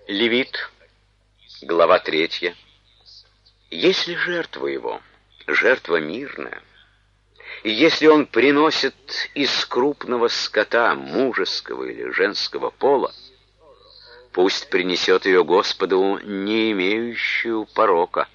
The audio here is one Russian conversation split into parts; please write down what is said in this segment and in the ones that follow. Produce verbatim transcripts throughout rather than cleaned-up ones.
Левит, глава третья. Если жертва его, жертва мирная, и если он приносит из крупного скота мужеского или женского пола, пусть принесет ее Господу, не имеющую порока,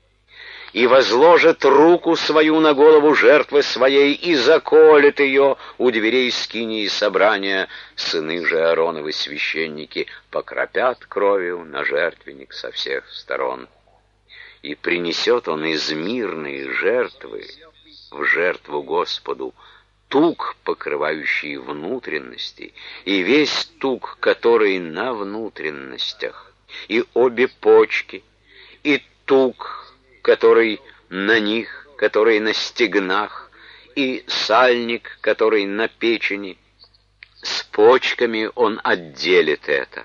и возложит руку свою на голову жертвы своей, и заколет ее у дверей скинии собрания. Сыны же Аароновы священники покропят кровью на жертвенник со всех сторон. И принесет он из мирной жертвы в жертву Господу тук, покрывающий внутренности, и весь тук, который на внутренностях, и обе почки, и тук, который на них, который на стегнах, и сальник, который на печени. С почками он отделит это.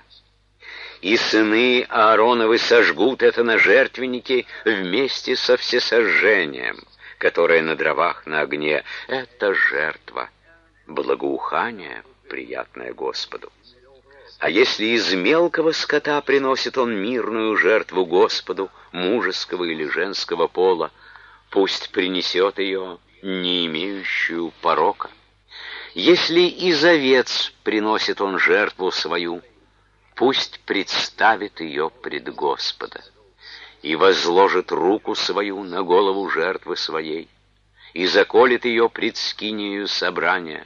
И сыны Аароновы сожгут это на жертвеннике вместе со всесожжением, которое на дровах на огне. Это жертва, благоухание, приятное Господу. А если из мелкого скота приносит он мирную жертву Господу, мужеского или женского пола, пусть принесет ее, не имеющую порока. Если из овец приносит он жертву свою, пусть представит ее пред Господа и возложит руку свою на голову жертвы своей и заколет ее пред скинию собрания.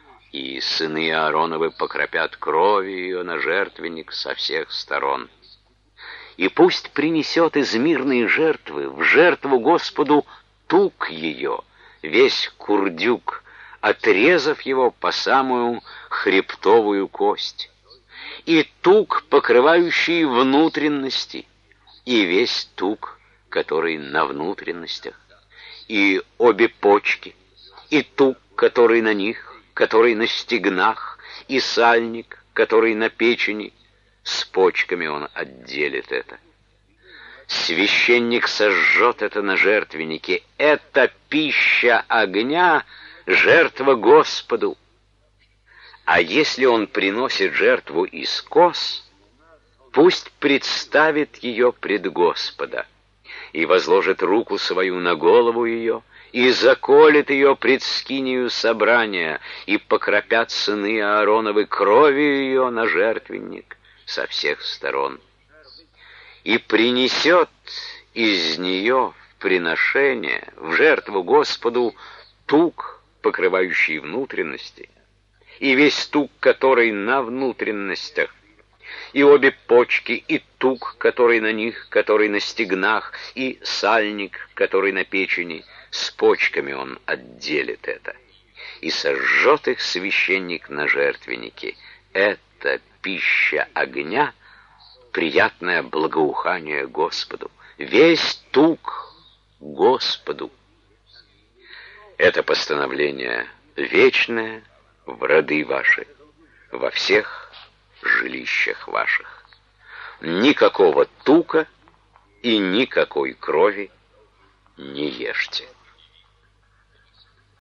И сыны Аароновы покропят кровью ее на жертвенник со всех сторон. И пусть принесет из мирной жертвы в жертву Господу тук ее, весь курдюк, отрезав его по самую хребтовую кость, и тук, покрывающий внутренности, и весь тук, который на внутренностях, и обе почки, и тук, который на них, который на стегнах, и сальник, который на печени. С почками он отделит это. Священник сожжет это на жертвеннике. Это пища огня, жертва Господу. А если он приносит жертву из коз, пусть представит ее пред Господа и возложит руку свою на голову ее, и заколет ее пред скинию собрания, и покропят сыны Аароновы кровью ее на жертвенник со всех сторон. И принесет из нее в приношение, в жертву Господу, тук, покрывающий внутренности, и весь тук, который на внутренностях, и обе почки, и тук, который на них, который на стегнах, и сальник, который на печени. С почками он отделит это. И сожжет их священник на жертвеннике. Это пища огня, приятное благоухание Господу. Весь тук Господу. Это постановление вечное в роды ваши, во всех жилищах ваших. Никакого тука и никакой крови не ешьте.